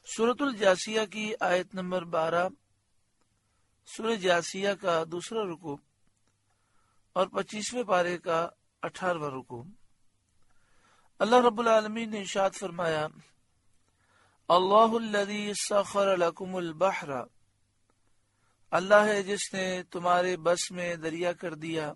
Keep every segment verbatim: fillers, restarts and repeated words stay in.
سورۃ الجاسیہ کی آیت نمبر بارہ، سورہ جاسیہ کا دوسرا رکوع اور پچیسویں پارے کا اٹھارہواں رکوع۔ اللہ رب العالمین نے ارشاد فرمایا، اللہ الذی سخر لکم البحر، اللہ ہے جس نے تمہارے بس میں دریا کر دیا،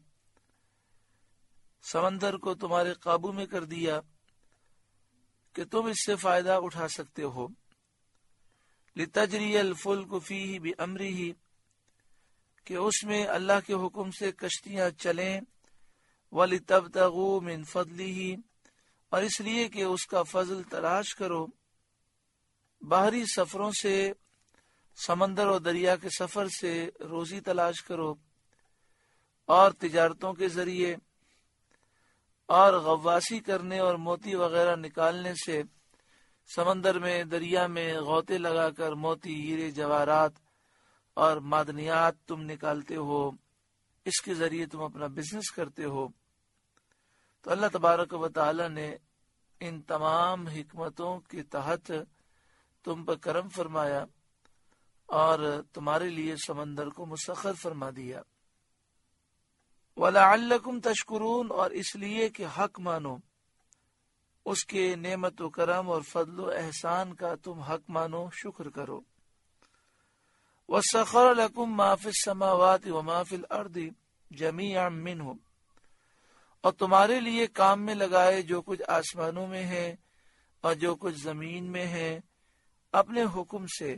سمندر کو تمہارے قابو میں کر دیا کہ تم اس سے فائدہ اٹھا سکتے ہو۔ لتجری الفلک فیہ بامرہ، کہ اس میں اللہ کے حکم سے کشتیاں چلیں، ولتبتغوا من فضلہ، اور اس لیے کہ اس کا فضل تلاش کرو۔ باہری سفروں سے، سمندر اور دریا کے سفر سے روزی تلاش کرو، اور تجارتوں کے ذریعے اور غواصی کرنے اور موتی وغیرہ نکالنے سے، سمندر میں دریا میں غوطے لگا کر موتی، ہیرے، جواہرات اور معدنیات تم نکالتے ہو، اس کے ذریعے تم اپنا بزنس کرتے ہو۔ تو اللہ تبارک و تعالی نے ان تمام حکمتوں کے تحت تم پر کرم فرمایا اور تمہارے لیے سمندر کو مسخر فرما دیا۔ وَلَعَلَّكُمْ تَشْكُرُونَ، اور اس لیے کہ حق مانو، اس کے نعمت و کرم اور فضل و احسان کا تم حق مانو، شکر کرو۔ وَسَخَرَ لَكُم مَّا فِي السَّمَاوَاتِ وَمَا فِي الْأَرْضِ جَمِيعًا مِّنْهُ، اور تمہارے لیے کام میں لگائے جو کچھ آسمانوں میں ہے اور جو کچھ زمین میں ہے اپنے حکم سے،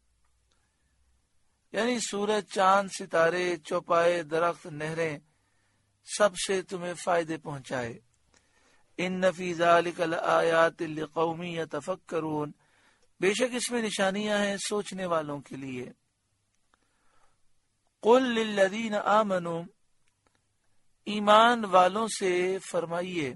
یعنی سورج، چاند، ستارے، چوپائے، درخت، نہریں، سب سے تمہیں فائدے پہنچائے۔ ان فی ذلک لآیات لقوم یتفکرون، بے شک اس میں نشانیاں ہیں سوچنے والوں کے لیے۔ قل للذین آمنوا، ایمان والوں سے فرمائیے،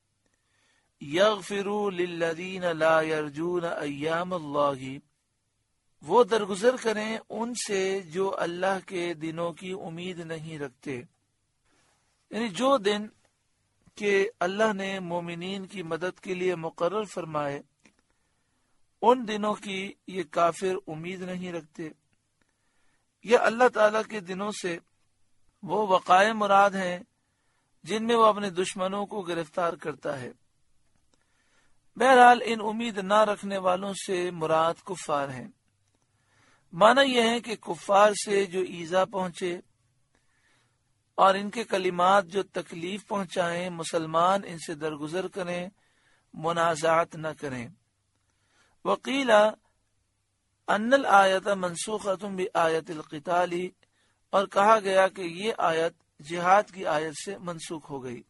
یغفروا للذین لا یرجون ایام اللہ، وہ درگزر کریں ان سے جو اللہ کے دنوں کی امید نہیں رکھتے، یعنی جو دن کہ اللہ نے مومنین کی مدد کے لیے مقرر فرمائے، ان دنوں کی یہ کافر امید نہیں رکھتے۔ یہ اللہ تعالی کے دنوں سے وہ وقائع مراد ہیں جن میں وہ اپنے دشمنوں کو گرفتار کرتا ہے۔ بہرحال ان امید نہ رکھنے والوں سے مراد کفار ہیں۔ معنی یہ ہے کہ کفار سے جو ایذا پہنچے اور ان کے کلمات جو تکلیف پہنچائیں، مسلمان ان سے درگزر کریں، منازعات نہ کریں۔ وقیل ان الآیت منسوخۃ بآیت القتال، اور کہا گیا کہ یہ آیت جہاد کی آیت سے منسوخ ہو گئی۔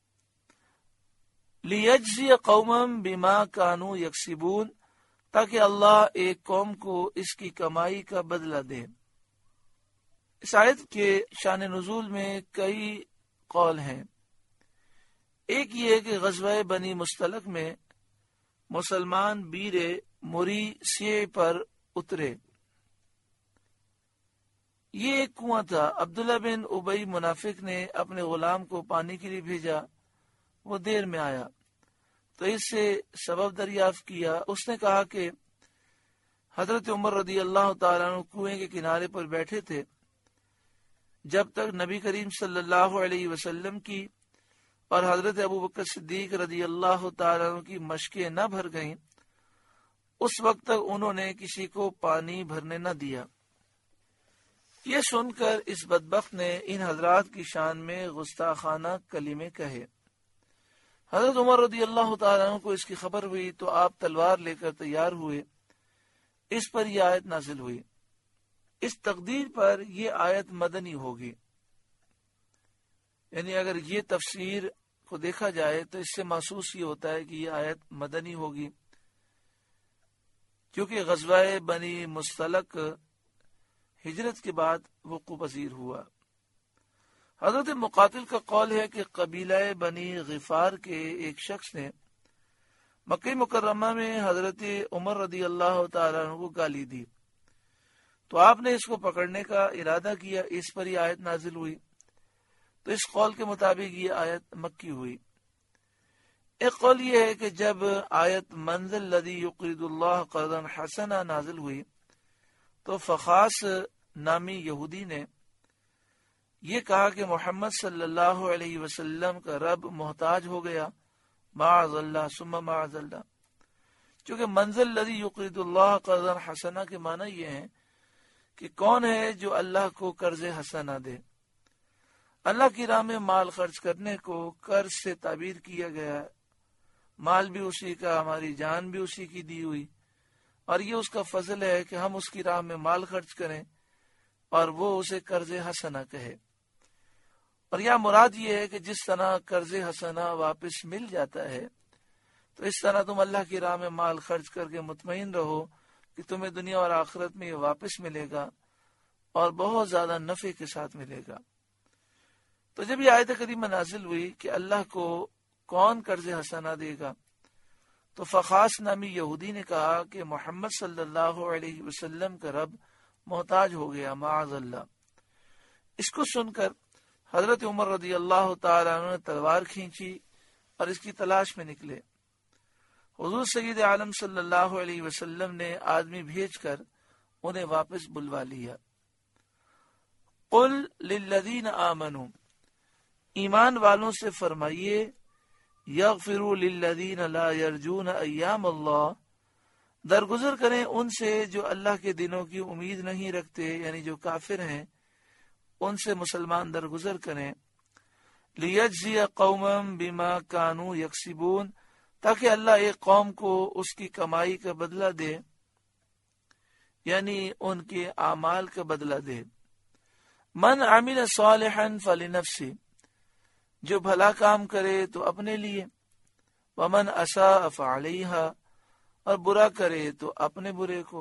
لیجزی قوما بما کانوا یکسبون، تاکہ اللہ ایک قوم کو اس کی کمائی کا بدلہ دے۔ اس آیت کے شان نزول میں کئی قول ہیں۔ ایک یہ کہ غزوہ بنی مستلق میں مسلمان بیرے موری سیے پر اترے۔ یہ ایک کنواں تھا، عبداللہ بن ابی منافق نے اپنے غلام کو پانی کے لیے بھیجا، وہ دیر میں آیا تو اس سے سبب دریافت کیا۔ اس نے کہا کہ حضرت عمر رضی اللہ تعالیٰ عنہ کنویں کے کنارے پر بیٹھے تھے جب تک نبی کریم صلی اللہ علیہ وسلم کی اور حضرت ابوبکر صدیق رضی اللہ تعالیٰ عنہ کی مشکیں نہ بھر گئیں، اس وقت تک انہوں نے کسی کو پانی بھرنے نہ دیا۔ یہ سن کر اس بدبخت نے ان حضرات کی شان میں گستاخانہ کلمے کہے۔ حضرت عمر رضی اللہ تعالیٰ عنہ کو اس کی خبر ہوئی تو آپ تلوار لے کر تیار ہوئے۔ اس پر یہ آیت نازل ہوئی۔ اس تقدیر پر یہ آیت مدنی ہوگی، یعنی اگر یہ تفسیر کو دیکھا جائے تو اس سے محسوس یہ ہوتا ہے کہ یہ آیت مدنی ہوگی، کیونکہ غزوہ بنی مستلق ہجرت کے بعد وقوع پذیر ہوا۔ حضرت مقاتل کا قول ہے کہ قبیلہ بنی غفار کے ایک شخص نے مکہ مکرمہ میں حضرت عمر رضی اللہ تعالیٰ عنہ کو گالی دی تو آپ نے اس کو پکڑنے کا ارادہ کیا، اس پر یہ آیت نازل ہوئی۔ تو اس قول کے مطابق یہ آیت مکی ہوئی۔ ایک قول یہ ہے کہ جب آیت من ذا الذی یقرض اللہ قرضا حسنا نازل ہوئی تو فخاس نامی یہودی نے یہ کہا کہ محمد صلی اللہ علیہ وسلم کا رب محتاج ہو گیا، معاذ اللہ ثم معاذ اللہ۔ چونکہ من ذا الذی یقرض اللہ قرضا حسنا کے معنی یہ ہیں کہ کون ہے جو اللہ کو قرض حسنا دے۔ اللہ کی راہ میں مال خرچ کرنے کو قرض سے تعبیر کیا گیا، مال بھی اسی کا، ہماری جان بھی اسی کی دی ہوئی، اور یہ اس کا فضل ہے کہ ہم اس کی راہ میں مال خرچ کریں اور وہ اسے قرض حسنا کہے۔ اور یہاں مراد یہ ہے کہ جس طرح قرض حسنا واپس مل جاتا ہے تو اس طرح تم اللہ کی راہ میں مال خرچ کر کے مطمئن رہو کہ تمہیں دنیا اور آخرت میں یہ واپس ملے گا اور بہت زیادہ نفع کے ساتھ ملے گا۔ تو جب یہ آیت کریمہ نازل ہوئی کہ اللہ کو کون قرض حسنا دے گا تو فخاس نامی یہودی نے کہا کہ محمد صلی اللہ علیہ وسلم کا رب محتاج ہو گیا، معاذ اللہ۔ اس کو سن کر حضرت عمر رضی اللہ تعالیٰ عنہ نے تلوار کھینچی اور اس کی تلاش میں نکلے۔ حضور سید عالم صلی اللہ علیہ وسلم نے آدمی بھیج کر انہیں واپس بلوا لیا۔ قل للذین آمنوا، ایمان والوں سے فرمائیے، یغفروا للذین لا یرجون ایام اللہ، درگزر کریں ان سے جو اللہ کے دنوں کی امید نہیں رکھتے، یعنی جو کافر ہیں ان سے مسلمان درگزر کریں۔ لیجزی قوما بما کانوا یکسبون، تاکہ اللہ ایک قوم کو اس کی کمائی کا بدلہ دے، یعنی ان کے اعمال کا بدلہ دے۔ من عمل صالحا فلنفسہ، جو بھلا کام کرے تو اپنے لیے، ومن اساء فعلیہا، اور برا کرے تو اپنے برے کو۔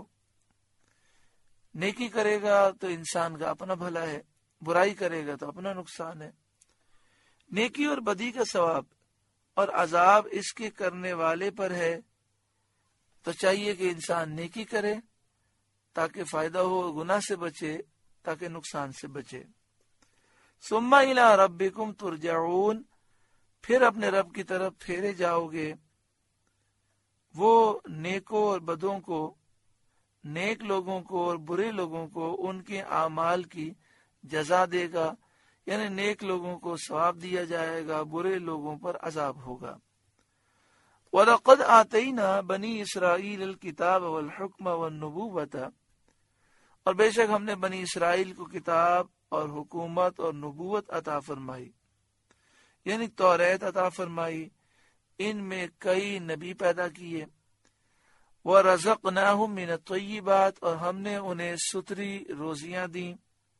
نیکی کرے گا تو انسان کا اپنا بھلا ہے، برائی کرے گا تو اپنا نقصان ہے۔ نیکی اور بدی کا ثواب اور عذاب اس کے کرنے والے پر ہے، تو چاہیے کہ انسان نیکی کرے تاکہ فائدہ ہو، گناہ سے بچے تاکہ نقصان سے بچے۔ ثم الی ربکم ترجعون، پھر اپنے رب کی طرف پھیرے جاؤ گے۔ وہ نیکوں اور بدوں کو، نیک لوگوں کو اور برے لوگوں کو ان کے اعمال کی جزا دے گا، یعنی نیک لوگوں کو ثواب دیا جائے گا، برے لوگوں پر عذاب ہوگا۔ وَلَقَدْ آتَيْنَا بَنِي إِسْرَائِيلَ الْكِتَابَ وَالْحُكْمَ وَالنُّبُوَّةَ، اور بے شک ہم نے بنی اسرائیل کو کتاب اور حکومت اور نبوت عطا فرمائی، یعنی توریت عطا فرمائی، ان میں کئی نبی پیدا کیے۔ وَرَزَقْنَاهُمْ مِنَ الطَّيِّبَاتِ، اور ہم نے انہیں ستری روزیاں دیں،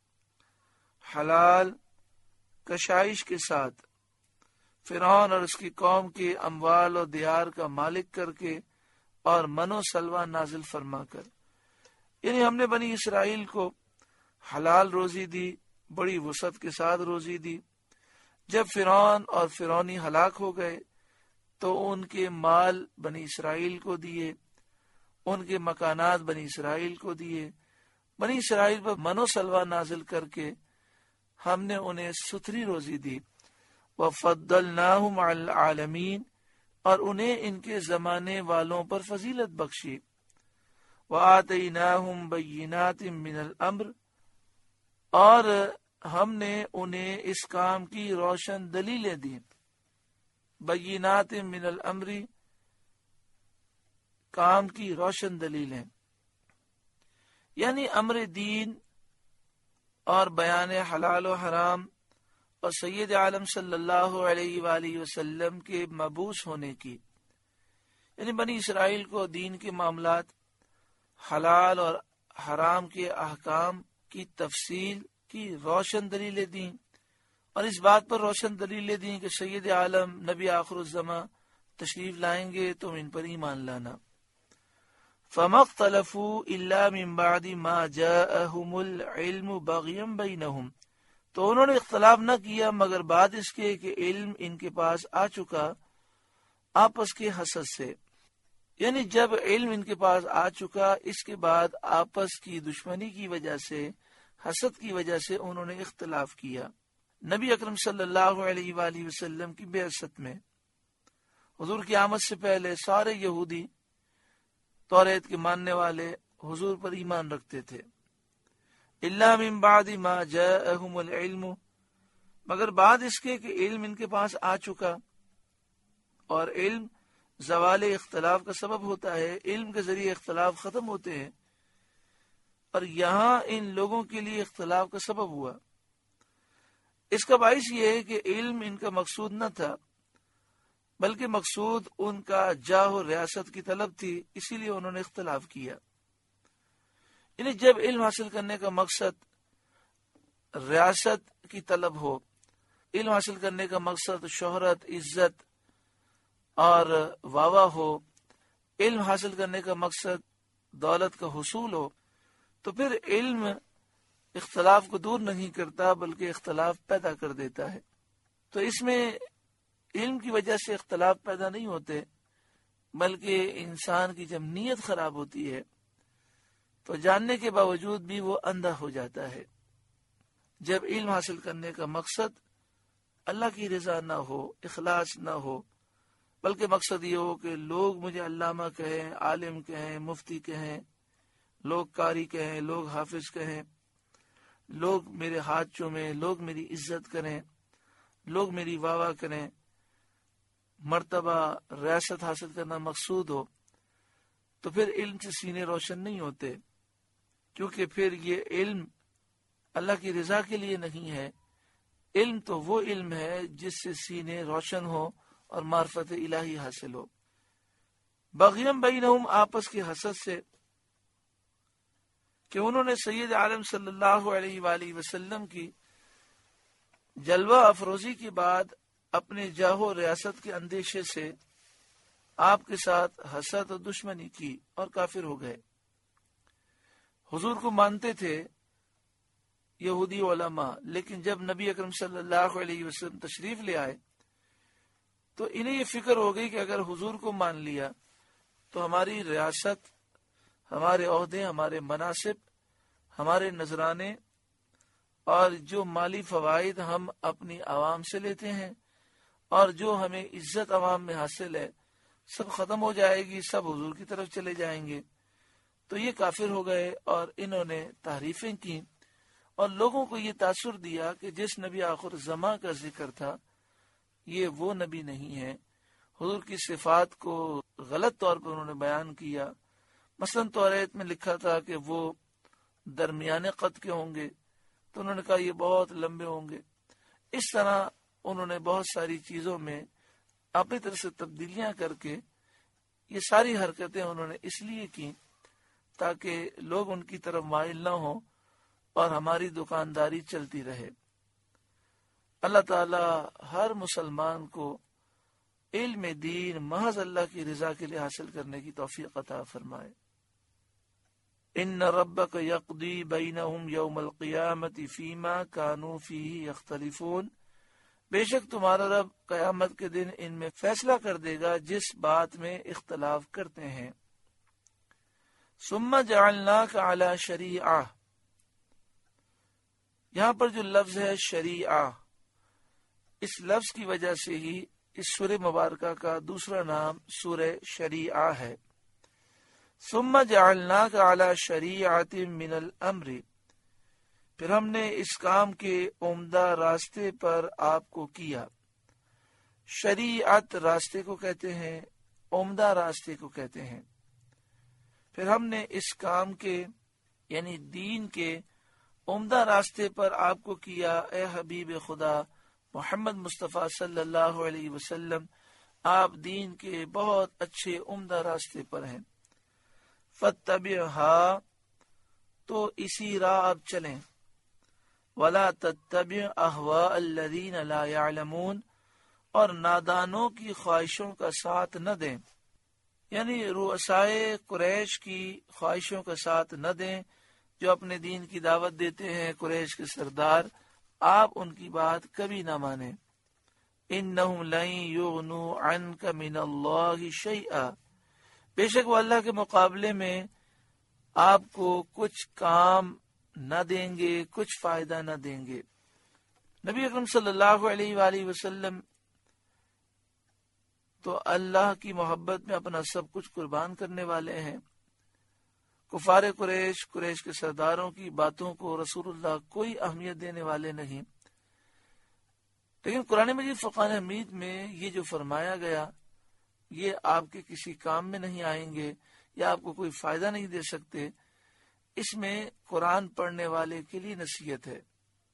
حلال کشائش کے ساتھ، فرعون اور اس کی قوم کے اموال اور دیار کا مالک کر کے اور من و سلوہ نازل فرما کر، یعنی ہم نے بنی اسرائیل کو حلال روزی دی، بڑی وسعت کے ساتھ روزی دی۔ جب فرعون اور فرعونی ہلاک ہو گئے تو ان کے مال بنی اسرائیل کو دیے، ان کے مکانات بنی اسرائیل کو دیے، بنی اسرائیل پر من و سلوہ نازل کر کے ہم نے انہیں ستری روزی دی۔ وَفَضَّلْنَاهُمْ عَلَى الْعَالَمِينَ، اور انہیں ان کے زمانے والوں پر فضیلت بخشی۔ وَآتَيْنَاهُمْ بَيِّنَاتٍ مِّنَ الْأَمْرِ، اور ہم نے انہیں اس کام کی روشن دلیلیں دیں۔ بینات من الامر، کام کی روشن دلیلیں، یعنی امر دین اور بیان حلال و حرام اور سید عالم صلی اللہ علیہ وآلہ وسلم کے مبعوث ہونے کی، یعنی بنی اسرائیل کو دین کے معاملات، حلال اور حرام کے احکام کی تفصیل کی روشن دلیلیں دیں، اور اس بات پر روشن دلیلیں دیں کہ سید عالم نبی آخر الزماں تشریف لائیں گے، تم ان پر ایمان لانا۔ فَمَا اخْتَلَفُوا إِلَّا مِن بَعْدِ مَا جَاءَهُمُ الْعِلْمُ بَغْيًا بَيْنَهُمْ، تو انہوں نے اختلاف نہ کیا مگر بعد اس کے کہ علم ان کے پاس آ چکا آپس کے حسد سے، یعنی جب علم ان کے پاس آ چکا اس کے بعد آپس کی دشمنی کی وجہ سے، حسد کی وجہ سے انہوں نے اختلاف کیا نبی اکرم صلی اللہ علیہ وآلہ وسلم کی بعثت میں۔ حضور کی آمد سے پہلے سارے یہودی توریت کے ماننے والے حضور پر ایمان رکھتے تھے. الا من بعد ما جاءهم العلم، مگر بعد اس کے کہ علم ان کے پاس آ چکا، اور علم زوال اختلاف کا سبب ہوتا ہے، علم کے ذریعے اختلاف ختم ہوتے ہیں، اور یہاں ان لوگوں کے لیے اختلاف کا سبب ہوا. اس کا باعث یہ ہے کہ علم ان کا مقصود نہ تھا، بلکہ مقصود ان کا جاہ و ریاست کی طلب تھی، اسی لیے انہوں نے اختلاف کیا. یعنی جب علم حاصل کرنے کا مقصد ریاست کی طلب ہو، علم حاصل کرنے کا مقصد شہرت، عزت اور واہ ہو، علم حاصل کرنے کا مقصد دولت کا حصول ہو، تو پھر علم اختلاف کو دور نہیں کرتا بلکہ اختلاف پیدا کر دیتا ہے. تو اس میں علم کی وجہ سے اختلاف پیدا نہیں ہوتے، بلکہ انسان کی جب نیت خراب ہوتی ہے تو جاننے کے باوجود بھی وہ اندھا ہو جاتا ہے. جب علم حاصل کرنے کا مقصد اللہ کی رضا نہ ہو، اخلاص نہ ہو، بلکہ مقصد یہ ہو کہ لوگ مجھے علامہ کہیں، عالم کہیں، مفتی کہیں، لوگ قاری کہیں، لوگ حافظ کہیں، لوگ میرے ہاتھ چومیں، لوگ میری عزت کریں، لوگ میری واہ واہ کریں، مرتبہ ریاست حاصل کرنا مقصود ہو، تو پھر علم سے سینے روشن نہیں ہوتے، کیونکہ پھر یہ علم اللہ کی رضا کے لیے نہیں ہے. علم تو وہ علم ہے جس سے سینے روشن ہو اور معرفت الہی حاصل ہو. بغیم بینہم، آپس کی حسد سے کہ انہوں نے سید عالم صلی اللہ علیہ وآلہ وسلم کی جلوہ افروزی کے بعد اپنے جاہ و ریاست کے اندیشے سے آپ کے ساتھ حسد و دشمنی کی اور کافر ہو گئے. حضور کو مانتے تھے یہودی علماء، لیکن جب نبی اکرم صلی اللہ علیہ وسلم تشریف لے آئے تو انہیں یہ فکر ہو گئی کہ اگر حضور کو مان لیا تو ہماری ریاست، ہمارے عہدے، ہمارے مناصب، ہمارے نذرانے اور جو مالی فوائد ہم اپنی عوام سے لیتے ہیں اور جو ہمیں عزت عوام میں حاصل ہے، سب ختم ہو جائے گی، سب حضور کی طرف چلے جائیں گے. تو یہ کافر ہو گئے اور انہوں نے تعریفیں کی اور لوگوں کو یہ تاثر دیا کہ جس نبی آخر زماں کا ذکر تھا یہ وہ نبی نہیں ہے. حضور کی صفات کو غلط طور پر انہوں نے بیان کیا. مثلا توریت میں لکھا تھا کہ وہ درمیانے قد کے ہوں گے، تو انہوں نے کہا یہ بہت لمبے ہوں گے. اس طرح انہوں نے بہت ساری چیزوں میں اپنی طرف سے تبدیلیاں کر کے یہ ساری حرکتیں انہوں نے اس لیے کی تاکہ لوگ ان کی طرف مائل نہ ہوں اور ہماری دکانداری چلتی رہے. اللہ تعالی ہر مسلمان کو علم دین محض اللہ کی رضا کے لیے حاصل کرنے کی توفیق عطا فرمائے. ان ربک یقضی بینہم یوم القیامت فیما کانوا فیہ یختلفون، بے شک تمہارا رب قیامت کے دن ان میں فیصلہ کر دے گا جس بات میں اختلاف کرتے ہیں. ثم جعلناک علی شریعہ، یہاں پر جو لفظ ہے شریعہ، اس لفظ کی وجہ سے ہی اس سورہ مبارکہ کا دوسرا نام سورہ شریعہ ہے. ثم جعلناک علی شریعۃ من الامر، پھر ہم نے اس کام کے عمدہ راستے پر آپ کو کیا. شریعت راستے کو کہتے ہیں، عمدہ راستے کو کہتے ہیں. پھر ہم نے اس کام کے یعنی دین کے عمدہ راستے پر آپ کو کیا اے حبیب خدا محمد مصطفیٰ صلی اللہ علیہ وسلم، آپ دین کے بہت اچھے عمدہ راستے پر ہیں. فاتبعھا، تو اسی راہ آپ چلیں. ولا تتبع اہواء الذین لا یعلمون، اور نادانوں کی خواہشوں کا ساتھ نہ دیں، یعنی رؤسائے قریش کی خواہشوں کا ساتھ نہ دیں جو اپنے دین کی دعوت دیتے ہیں، قریش کے سردار، آپ ان کی بات کبھی نہ مانیں. انہم لن یغنوا عنک من اللہ شیئا، بے شک وہ اللہ کے مقابلے میں آپ کو کچھ کام نہ دیں گے، کچھ فائدہ نہ دیں گے. نبی اکرم صلی اللہ علیہ وآلہ وسلم تو اللہ کی محبت میں اپنا سب کچھ قربان کرنے والے ہیں۔ کفار قریش قریش کے سرداروں کی باتوں کو رسول اللہ کوئی اہمیت دینے والے نہیں، لیکن قرآن مجید فرقان حمید میں یہ جو فرمایا گیا یہ آپ کے کسی کام میں نہیں آئیں گے یا آپ کو کوئی فائدہ نہیں دے سکتے، اس میں قرآن پڑھنے والے کے لیے نصیحت ہے۔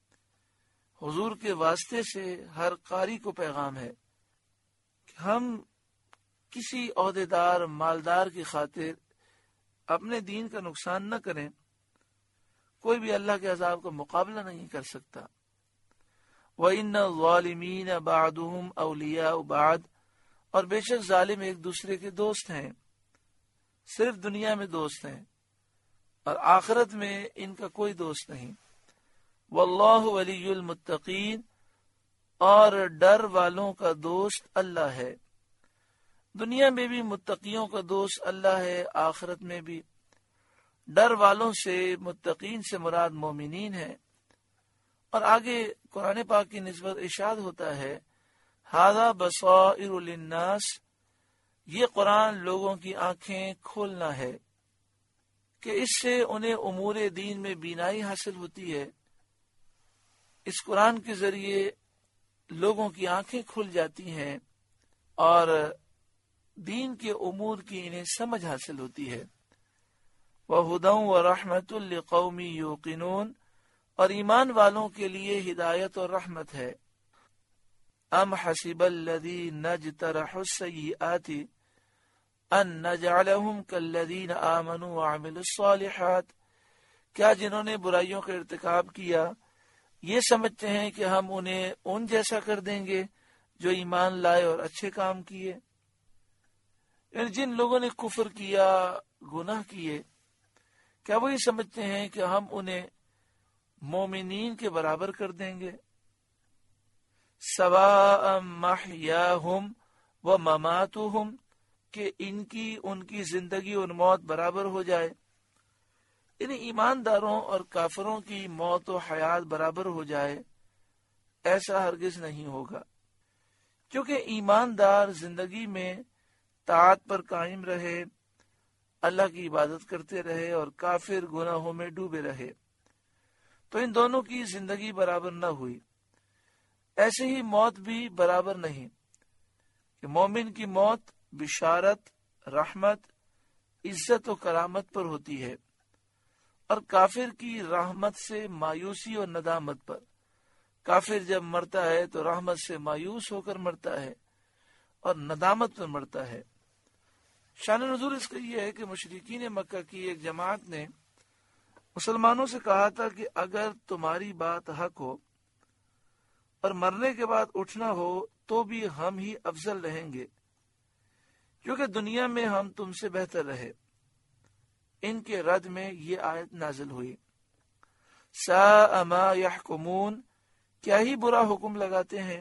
حضور کے واسطے سے ہر قاری کو پیغام ہے کہ ہم کسی عہدیدار مالدار کی خاطر اپنے دین کا نقصان نہ کریں۔ کوئی بھی اللہ کے عذاب کا مقابلہ نہیں کر سکتا۔ وَإِنَّ الظَّالِمِينَ بَعْضُهُمْ أَوْلِيَاءُ بَعْضٍ، اور بے شک ظالم ایک دوسرے کے دوست ہیں، صرف دنیا میں دوست ہیں اور آخرت میں ان کا کوئی دوست نہیں۔ واللہ ولی المتقین، اور ڈر والوں کا دوست اللہ ہے۔ دنیا میں بھی متقیوں کا دوست اللہ ہے، آخرت میں بھی۔ ڈر والوں سے متقین سے مراد مومنین ہے۔ اور آگے قرآن پاک کی نسبت ارشاد ہوتا ہے ھذا بصائر للناس، یہ قرآن لوگوں کی آنکھیں کھولنا ہے کہ اس سے انہیں امور دین میں بینائی حاصل ہوتی ہے۔ اس قرآن کے ذریعے لوگوں کی آنکھیں کھل جاتی ہیں اور دین کے امور کی انہیں سمجھ حاصل ہوتی ہے۔ وَهُدًى وَرَحْمَةٌ لِقَوْمٍ يُوقِنُونَ، اور ایمان والوں کے لیے ہدایت اور رحمت ہے۔ ام حسب الذین اجترحوا السیئات ان نجعلهم كالذین آمنوا وعملوا الصالحات، کیا جنہوں نے برائیوں کا ارتکاب کیا یہ سمجھتے ہیں کہ ہم انہیں ان جیسا کر دیں گے جو ایمان لائے اور اچھے کام کیے؟ یعنی جن لوگوں نے کفر کیا، گناہ کیے، کیا وہ یہ سمجھتے ہیں کہ ہم انہیں مومنین کے برابر کر دیں گے؟ سواء محیاہم و مماتہم، کہ ان کی ان کی زندگی اور موت برابر ہو جائے، یعنی ایمانداروں اور کافروں کی موت و حیات برابر ہو جائے، ایسا ہرگز نہیں ہوگا، کیونکہ ایماندار زندگی میں طاعت پر قائم رہے، اللہ کی عبادت کرتے رہے، اور کافر گناہوں میں ڈوبے رہے، تو ان دونوں کی زندگی برابر نہ ہوئی۔ ایسے ہی موت بھی برابر نہیں کہ مومن کی موت بشارت، رحمت، عزت و کرامت پر ہوتی ہے، اور کافر کی رحمت سے مایوسی اور ندامت پر۔ کافر جب مرتا ہے تو رحمت سے مایوس ہو کر مرتا ہے اور ندامت پر مرتا ہے۔ شان نزول اس کا یہ ہے کہ مشرکین مکہ کی ایک جماعت نے مسلمانوں سے کہا تھا کہ اگر تمہاری بات حق ہو اور مرنے کے بعد اٹھنا ہو تو بھی ہم ہی افضل رہیں گے، کیونکہ دنیا میں ہم تم سے بہتر رہے۔ ان کے رد میں یہ آیت نازل ہوئی ساء ما یحکمون، کیا ہی برا حکم لگاتے ہیں۔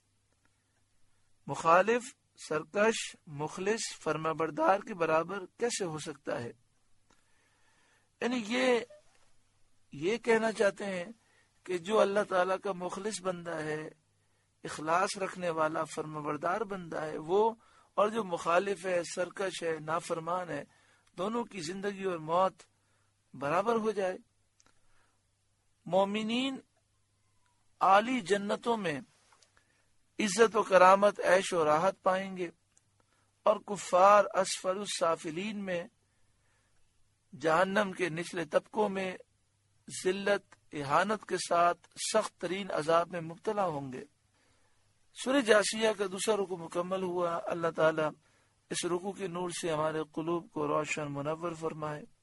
مخالف، سرکش، مخلص، فرما بردار کے برابر کیسے ہو سکتا ہے؟ یعنی یہ یہ کہنا چاہتے ہیں کہ جو اللہ تعالیٰ کا مخلص بندہ ہے، اخلاص رکھنے والا، فرما بردار بندہ ہے، وہ اور جو مخالف ہے، سرکش ہے، نافرمان ہے، دونوں کی زندگی اور موت برابر ہو جائے۔ مومنین اعلی جنتوں میں عزت و کرامت، عیش و راحت پائیں گے، اور کفار اسفل السافلین میں، جہنم کے نچلے طبقوں میں ذلت، اہانت کے ساتھ سخت ترین عذاب میں مبتلا ہوں گے۔ سورہ جاسیہ کا دوسرا رکوع مکمل ہوا۔ اللہ تعالیٰ اس رکوع کے نور سے ہمارے قلوب کو روشن منور فرمائے۔